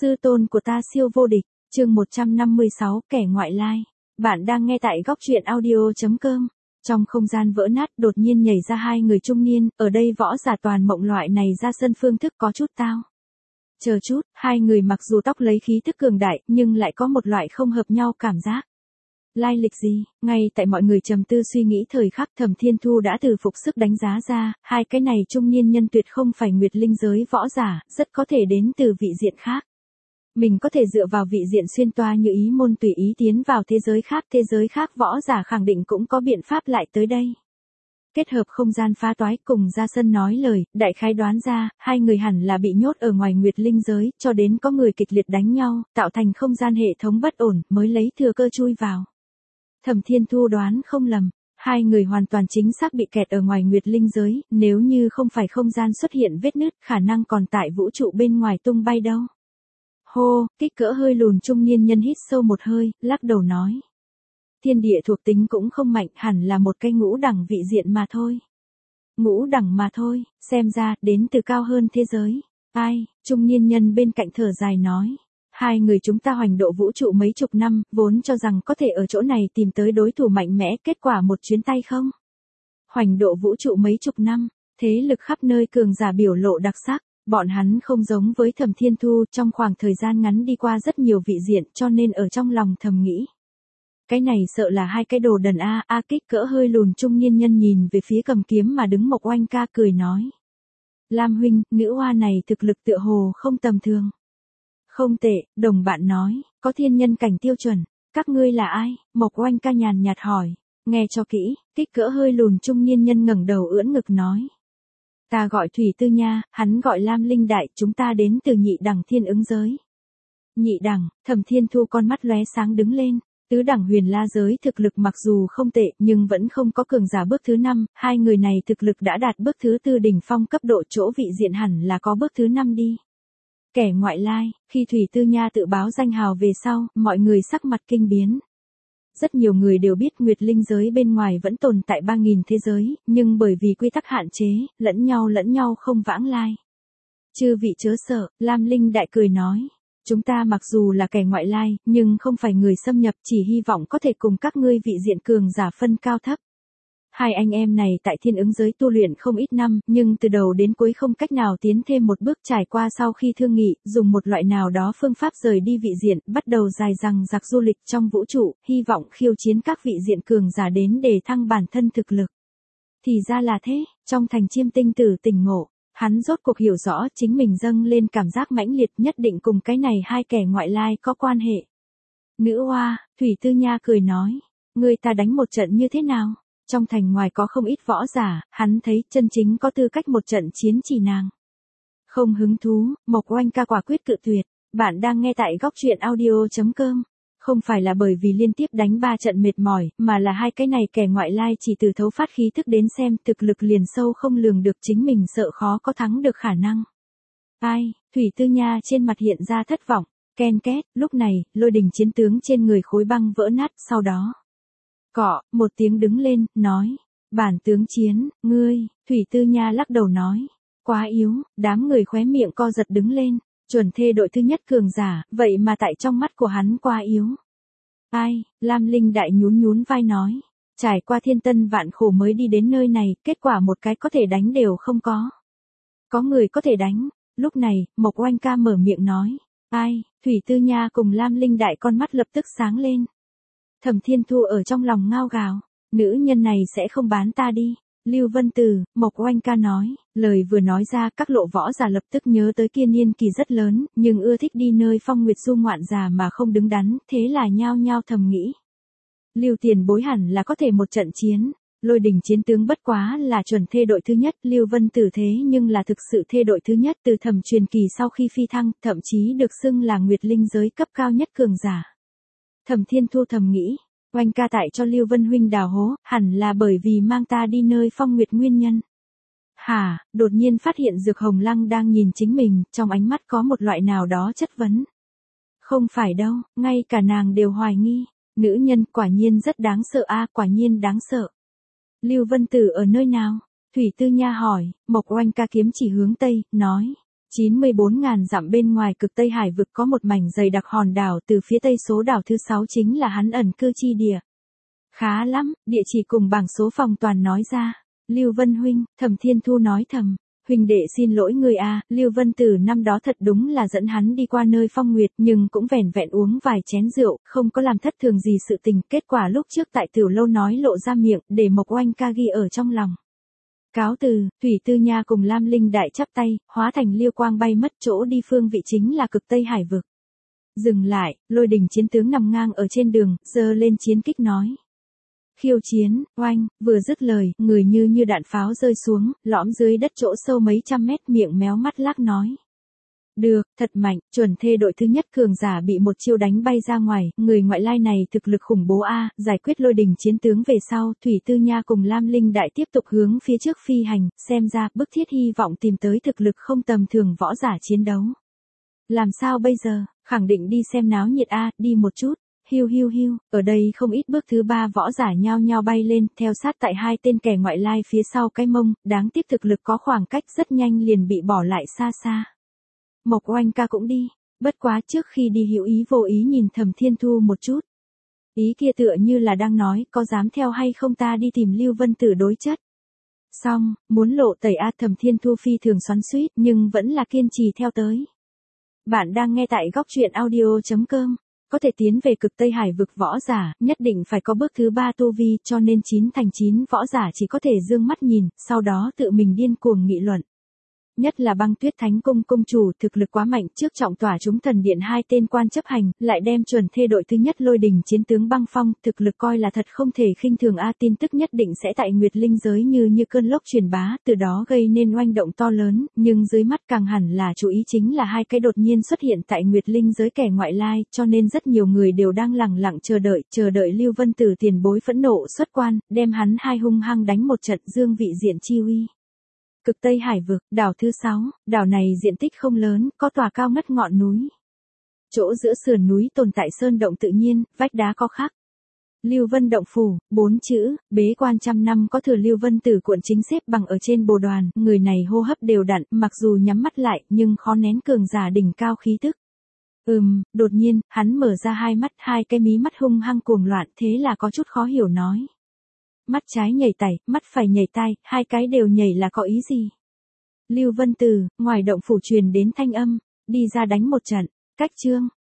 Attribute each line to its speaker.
Speaker 1: Sư tôn của ta siêu vô địch, chương 156, kẻ ngoại lai. Bạn đang nghe tại góc truyện audio.com. Trong không gian vỡ nát đột nhiên nhảy ra hai người trung niên, ở đây võ giả toàn mộng loại này ra sân phương thức có chút tao. Chờ chút, hai người mặc dù tóc lấy khí thức cường đại, nhưng lại có một loại không hợp nhau cảm giác. Lai lịch gì? Ngay tại mọi người trầm tư suy nghĩ thời khắc, Thẩm Thiên Thu đã từ phục sức đánh giá ra, hai cái này trung niên nhân tuyệt không phải nguyệt linh giới võ giả, rất có thể đến từ vị diện khác. Mình có thể dựa vào vị diện xuyên toa như ý môn tùy ý tiến vào thế giới khác võ giả khẳng định cũng có biện pháp lại tới đây. Kết hợp không gian phá toái cùng ra sân nói lời, đại khái đoán ra, hai người hẳn là bị nhốt ở ngoài nguyệt linh giới, cho đến có người kịch liệt đánh nhau, tạo thành không gian hệ thống bất ổn, mới lấy thừa cơ chui vào. Thẩm Thiên Thu đoán không lầm, hai người hoàn toàn chính xác bị kẹt ở ngoài nguyệt linh giới, nếu như không phải không gian xuất hiện vết nứt, khả năng còn tại vũ trụ bên ngoài tung bay đâu. Hô, kích cỡ hơi lùn trung niên nhân hít sâu một hơi, lắc đầu nói. Thiên địa thuộc tính cũng không mạnh, hẳn là một cái ngũ đẳng vị diện mà thôi. Ngũ đẳng mà thôi, xem ra, đến từ cao hơn thế giới. Ai, trung niên nhân bên cạnh thở dài nói. Hai người chúng ta hoành độ vũ trụ mấy chục năm, vốn cho rằng có thể ở chỗ này tìm tới đối thủ mạnh mẽ, kết quả một chuyến tay không. Hoành độ vũ trụ mấy chục năm, thế lực khắp nơi cường giả biểu lộ đặc sắc, bọn hắn không giống với Thẩm Thiên Thu, trong khoảng thời gian ngắn đi qua rất nhiều vị diện, cho nên ở trong lòng thầm nghĩ. Cái này sợ là hai cái đồ đần kích cỡ hơi lùn trung niên nhân nhìn về phía cầm kiếm mà đứng Mộc Oanh ca cười nói. Lam huynh, nữ hoa này thực lực tựa hồ không tầm thường. Không tệ, đồng bạn nói, có thiên nhân cảnh tiêu chuẩn, các ngươi là ai? Mộc Oanh ca nhàn nhạt hỏi, nghe cho kỹ, kích cỡ hơi lùn trung niên nhân ngẩng đầu ưỡn ngực nói. Ta gọi Thủy Tư Nha, hắn gọi Lam Linh Đại, chúng ta đến từ nhị đẳng thiên ứng giới. Nhị đẳng, Thẩm Thiên Thu con mắt lóe sáng đứng lên, tứ đẳng huyền la giới thực lực mặc dù không tệ nhưng vẫn không có cường giả bước thứ 5, hai người này thực lực đã đạt bước thứ 4 đỉnh phong cấp độ chỗ vị diện hẳn là có bước thứ 5 đi. Kẻ ngoại lai, khi Thủy Tư Nha tự báo danh hào về sau, mọi người sắc mặt kinh biến. Rất nhiều người đều biết nguyệt linh giới bên ngoài vẫn tồn tại 3.000 thế giới, nhưng bởi vì quy tắc hạn chế, lẫn nhau không vãng lai. Chư vị chớ sợ, Lam Linh Đại cười nói. Chúng ta mặc dù là kẻ ngoại lai, nhưng không phải người xâm nhập, chỉ hy vọng có thể cùng các ngươi vị diện cường giả phân cao thấp. Hai anh em này tại thiên ứng giới tu luyện không ít năm, nhưng từ đầu đến cuối không cách nào tiến thêm một bước trải qua sau khi thương nghị, dùng một loại nào đó phương pháp rời đi vị diện, bắt đầu dài dằng dặc du lịch trong vũ trụ, hy vọng khiêu chiến các vị diện cường giả đến để thăng bản thân thực lực. Thì ra là thế, trong thành Chiêm Tinh Tử tỉnh ngộ, hắn rốt cuộc hiểu rõ chính mình dâng lên cảm giác mãnh liệt nhất định cùng cái này hai kẻ ngoại lai có quan hệ. Nữ hoa, Thủy Tư Nha cười nói, người ta đánh một trận như thế nào? Trong thành ngoài có không ít võ giả, hắn thấy chân chính có tư cách một trận chiến chỉ nàng. Không hứng thú, Mộc Oanh ca quả quyết cự tuyệt, bạn đang nghe tại góc truyện audio.com. Không phải là bởi vì liên tiếp đánh 3 trận mệt mỏi, mà là hai cái này kẻ ngoại lai chỉ từ thấu phát khí thức đến xem thực lực liền sâu không lường được, chính mình sợ khó có thắng được khả năng. Ai, Thủy Tư Nha trên mặt hiện ra thất vọng, ken két, lúc này, lôi đình chiến tướng trên người khối băng vỡ nát, sau đó. Cọ, một tiếng đứng lên, nói, bản tướng chiến, ngươi, Thủy Tư Nha lắc đầu nói, quá yếu, đám người khóe miệng co giật đứng lên, chuẩn thê đội thứ nhất cường giả, vậy mà tại trong mắt của hắn quá yếu. Ai, Lam Linh Đại nhún vai nói, trải qua thiên tân vạn khổ mới đi đến nơi này, kết quả một cái có thể đánh đều không có. Có người có thể đánh, lúc này, Mộc Oanh ca mở miệng nói, ai, Thủy Tư Nha cùng Lam Linh Đại con mắt lập tức sáng lên. Thẩm Thiên Thu ở trong lòng ngao gào, nữ nhân này sẽ không bán ta đi. Lưu Vân Tử, Mộc Oanh ca nói, lời vừa nói ra các lộ võ giả lập tức nhớ tới kia niên kỳ rất lớn, nhưng ưa thích đi nơi phong nguyệt du ngoạn già mà không đứng đắn, thế là nhao nhao thầm nghĩ. Lưu tiền bối hẳn là có thể một trận chiến, lôi đỉnh chiến tướng bất quá là chuẩn thê đội thứ nhất, Lưu Vân Tử thế nhưng là thực sự thê đội thứ nhất từ Thẩm truyền kỳ sau khi phi thăng, thậm chí được xưng là nguyệt linh giới cấp cao nhất cường giả. Thẩm Thiên Thu thầm nghĩ, Oanh ca tại cho Lưu Vân huynh đào hố, hẳn là bởi vì mang ta đi nơi phong nguyệt nguyên nhân. Hả, đột nhiên phát hiện Dược Hồng Lăng đang nhìn chính mình, trong ánh mắt có một loại nào đó chất vấn. Không phải đâu, ngay cả nàng đều hoài nghi, nữ nhân quả nhiên rất đáng sợ quả nhiên đáng sợ. Lưu Vân Tử ở nơi nào? Thủy Tư Nha hỏi, Mộc Oanh ca kiếm chỉ hướng Tây, nói, 94.000 dặm bên ngoài cực Tây Hải vực có một mảnh dày đặc hòn đảo, từ phía tây số đảo thứ 6 chính là hắn ẩn cư chi địa. Khá lắm, địa chỉ cùng bảng số phòng toàn nói ra. Lưu Vân huynh, Thẩm Thiên Thu nói thầm. Huynh đệ xin lỗi người a, Lưu Vân Tử năm đó thật đúng là dẫn hắn đi qua nơi phong nguyệt, nhưng cũng vẻn vẹn uống vài chén rượu, không có làm thất thường gì sự tình, kết quả lúc trước tại tiểu lâu nói lộ ra miệng, để Mộc Oanh ca ghi ở trong lòng. Cáo từ, Thủy Tư Nha cùng Lam Linh Đại chắp tay, hóa thành liêu quang bay mất, chỗ đi phương vị chính là cực Tây Hải vực. Dừng lại, Lôi Đình chiến tướng nằm ngang ở trên đường, giơ lên chiến kích nói. Khiêu chiến, oanh, vừa dứt lời, người như đạn pháo rơi xuống, lõm dưới đất chỗ sâu mấy trăm mét, miệng méo mắt lác nói. Được, thật mạnh, chuẩn thê đội thứ nhất cường giả bị một chiêu đánh bay ra ngoài, người ngoại lai này thực lực khủng bố a, giải quyết Lôi Đình chiến tướng về sau, Thủy Tư Nha cùng Lam Linh Đại tiếp tục hướng phía trước phi hành, xem ra bức thiết hy vọng tìm tới thực lực không tầm thường võ giả chiến đấu. Làm sao bây giờ, khẳng định đi xem náo nhiệt a, đi một chút. Hiu hiu hiu, ở đây không ít bước thứ 3 võ giả nhao nhao bay lên, theo sát tại hai tên kẻ ngoại lai phía sau cái mông, đáng tiếc thực lực có khoảng cách rất nhanh liền bị bỏ lại xa xa. Mộc Oanh ca cũng đi, bất quá trước khi đi hữu ý vô ý nhìn Thẩm Thiên Thu một chút. Ý kia tựa như là đang nói, có dám theo hay không ta đi tìm Lưu Vân Tử đối chất. Xong, muốn lộ tẩy a, Thẩm Thiên Thu phi thường xoắn xuýt nhưng vẫn là kiên trì theo tới. Bạn đang nghe tại góc truyện audio.com. Có thể tiến về cực Tây Hải vực võ giả, nhất định phải có bước thứ 3 tu vi, cho nên 9 thành 9 võ giả chỉ có thể dương mắt nhìn, sau đó tự mình điên cuồng nghị luận. Nhất là Băng Tuyết Thánh Cung cung chủ thực lực quá mạnh, trước trọng tỏa chúng thần điện hai tên quan chấp hành, lại đem chuẩn thê đội thứ nhất Lôi Đình chiến tướng Băng Phong, thực lực coi là thật không thể khinh thường a, tin tức nhất định sẽ tại Nguyệt Linh giới như cơn lốc truyền bá, từ đó gây nên oanh động to lớn, nhưng dưới mắt càng hẳn là chú ý chính là hai cái đột nhiên xuất hiện tại Nguyệt Linh giới kẻ ngoại lai, cho nên rất nhiều người đều đang lẳng lặng chờ đợi Lưu Vân Tử tiền bối phẫn nộ xuất quan, đem hắn hai hung hăng đánh một trận, dương vị diện chi uy. Cực Tây Hải vực, đảo thứ 6, đảo này diện tích không lớn, có tòa cao ngất ngọn núi. Chỗ giữa sườn núi tồn tại sơn động tự nhiên, vách đá có khắc. Lưu Vân động phủ, 4 chữ, bế quan trăm năm có thừa. Lưu Vân Tử cuộn chính xếp bằng ở trên bồ đoàn, người này hô hấp đều đặn, mặc dù nhắm mắt lại, nhưng khó nén cường giả đỉnh cao khí tức. Đột nhiên, hắn mở ra hai mắt, hai cái mí mắt hung hăng cuồng loạn, thế là có chút khó hiểu nói. Mắt trái nhảy tẩy, mắt phải nhảy tai, hai cái đều nhảy là có ý gì? Lưu Vân Tử, ngoài động phủ truyền đến thanh âm, đi ra đánh một trận, cách chương.